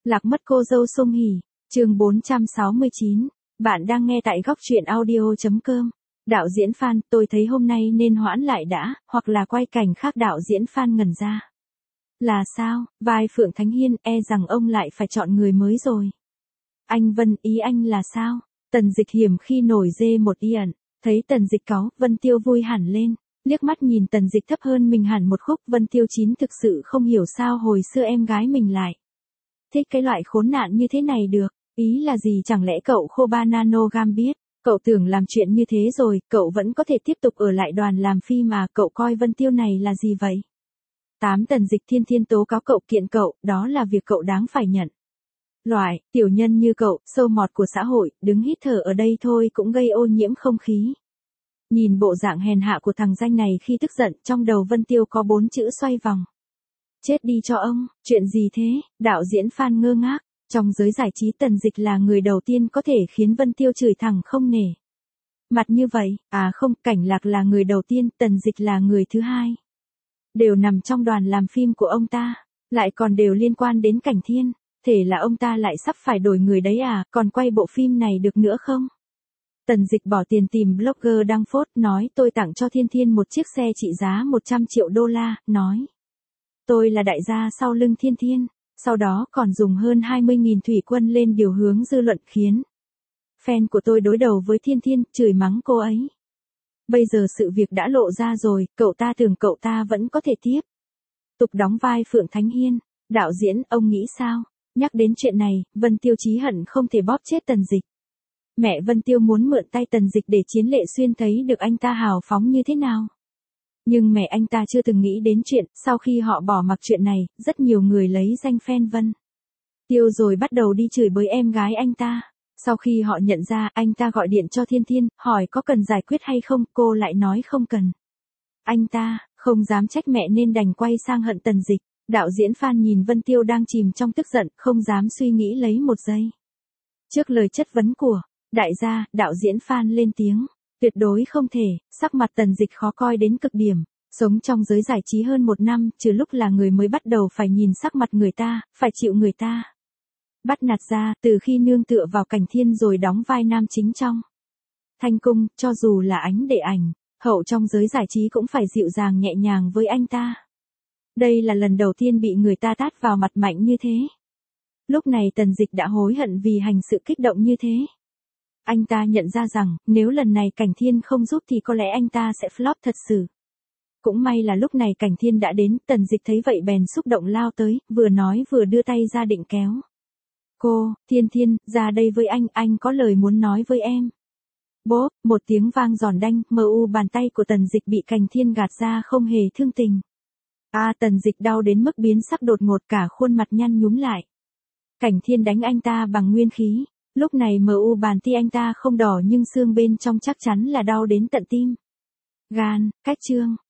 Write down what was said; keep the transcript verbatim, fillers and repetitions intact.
Lạc mất cô dâu Sung Hỉ, chương bốn trăm sáu mươi chín. Bạn đang nghe tại góc truyện audio chấm com. Đạo diễn Phan, tôi thấy hôm nay nên hoãn lại đã, hoặc là quay cảnh khác. Đạo diễn Phan ngẩn ra. Là sao, vai Phượng Thánh Hiên, e rằng ông lại phải chọn người mới rồi. Anh Vân, ý anh là sao? Tần Dịch hiểm khi nổi dê một y ẩn, thấy Tần Dịch cáu, Vân Tiêu vui hẳn lên, liếc mắt nhìn Tần Dịch thấp hơn mình hẳn một khúc. Vân Tiêu Chín thực sự không hiểu sao hồi xưa em gái mình lại thích cái loại khốn nạn như thế này được, ý là gì? Chẳng lẽ cậu khô ba nano gam biết, cậu tưởng làm chuyện như thế rồi, cậu vẫn có thể tiếp tục ở lại đoàn làm phim mà, cậu coi Vân Tiêu này là gì vậy? Tám Tần Dịch thiên thiên tố cáo cậu, kiện cậu, đó là việc cậu đáng phải nhận. Loại, tiểu nhân như cậu, sâu mọt của xã hội, đứng hít thở ở đây thôi cũng gây ô nhiễm không khí. Nhìn bộ dạng hèn hạ của thằng danh này khi tức giận, trong đầu Vân Tiêu có bốn chữ xoay vòng. Chết đi cho ông, chuyện gì thế? Đạo diễn Phan ngơ ngác, trong giới giải trí Tần Dịch là người đầu tiên có thể khiến Vân Tiêu chửi thẳng không nể mặt như vậy, à không, Cảnh Lạc là người đầu tiên, Tần Dịch là người thứ hai. Đều nằm trong đoàn làm phim của ông ta, lại còn đều liên quan đến Cảnh Thiên, thể là ông ta lại sắp phải đổi người đấy à, còn quay bộ phim này được nữa không? Tần Dịch bỏ tiền tìm blogger đăng phốt, nói tôi tặng cho Thiên Thiên một chiếc xe trị giá một trăm triệu đô la, nói tôi là đại gia sau lưng Thiên Thiên, sau đó còn dùng hơn hai mươi nghìn thủy quân lên điều hướng dư luận khiến fan của tôi đối đầu với Thiên Thiên, chửi mắng cô ấy. Bây giờ sự việc đã lộ ra rồi, cậu ta tưởng cậu ta vẫn có thể tiếp tục đóng vai Phượng Thánh Hiên. Đạo diễn, ông nghĩ sao? Nhắc đến chuyện này, Vân Tiêu chí hận không thể bóp chết Tần Dịch. Mẹ Vân Tiêu muốn mượn tay Tần Dịch để Chiến Lệ Xuyên thấy được anh ta hào phóng như thế nào. Nhưng mẹ anh ta chưa từng nghĩ đến chuyện, sau khi họ bỏ mặc chuyện này, rất nhiều người lấy danh fan Vân Tiêu rồi bắt đầu đi chửi bới em gái anh ta. Sau khi họ nhận ra, anh ta gọi điện cho Thiên Thiên, hỏi có cần giải quyết hay không, cô lại nói không cần. Anh ta không dám trách mẹ nên đành quay sang hận Tần Dịch. Đạo diễn Phan nhìn Vân Tiêu đang chìm trong tức giận, không dám suy nghĩ lấy một giây. Trước lời chất vấn của đại gia, đạo diễn Phan lên tiếng, tuyệt đối không thể. Sắc mặt Tần Dịch khó coi đến cực điểm. Sống trong giới giải trí hơn một năm, trừ lúc là người mới bắt đầu phải nhìn sắc mặt người ta, phải chịu người ta bắt nạt ra, từ khi nương tựa vào Cảnh Thiên rồi đóng vai nam chính trong Thanh Cung, cho dù là Ánh Đệ Ảnh, hậu trong giới giải trí cũng phải dịu dàng nhẹ nhàng với anh ta. Đây là lần đầu tiên bị người ta tát vào mặt mạnh như thế. Lúc này Tần Dịch đã hối hận vì hành sự kích động như thế. Anh ta nhận ra rằng, nếu lần này Cảnh Thiên không giúp thì có lẽ anh ta sẽ flop thật sự. Cũng may là lúc này Cảnh Thiên đã đến, Tần Dịch thấy vậy bèn xúc động lao tới, vừa nói vừa đưa tay ra định kéo cô. Thiên Thiên, ra đây với anh, anh có lời muốn nói với em. Bốp, một tiếng vang giòn đanh, mờ u bàn tay của Tần Dịch bị Cảnh Thiên gạt ra không hề thương tình. A à, Tần Dịch đau đến mức biến sắc đột ngột, cả khuôn mặt nhăn nhúm lại. Cảnh Thiên đánh anh ta bằng nguyên khí, lúc này mờ u bàn tay anh ta không đỏ nhưng xương bên trong chắc chắn là đau đến tận tim gan. Cách chương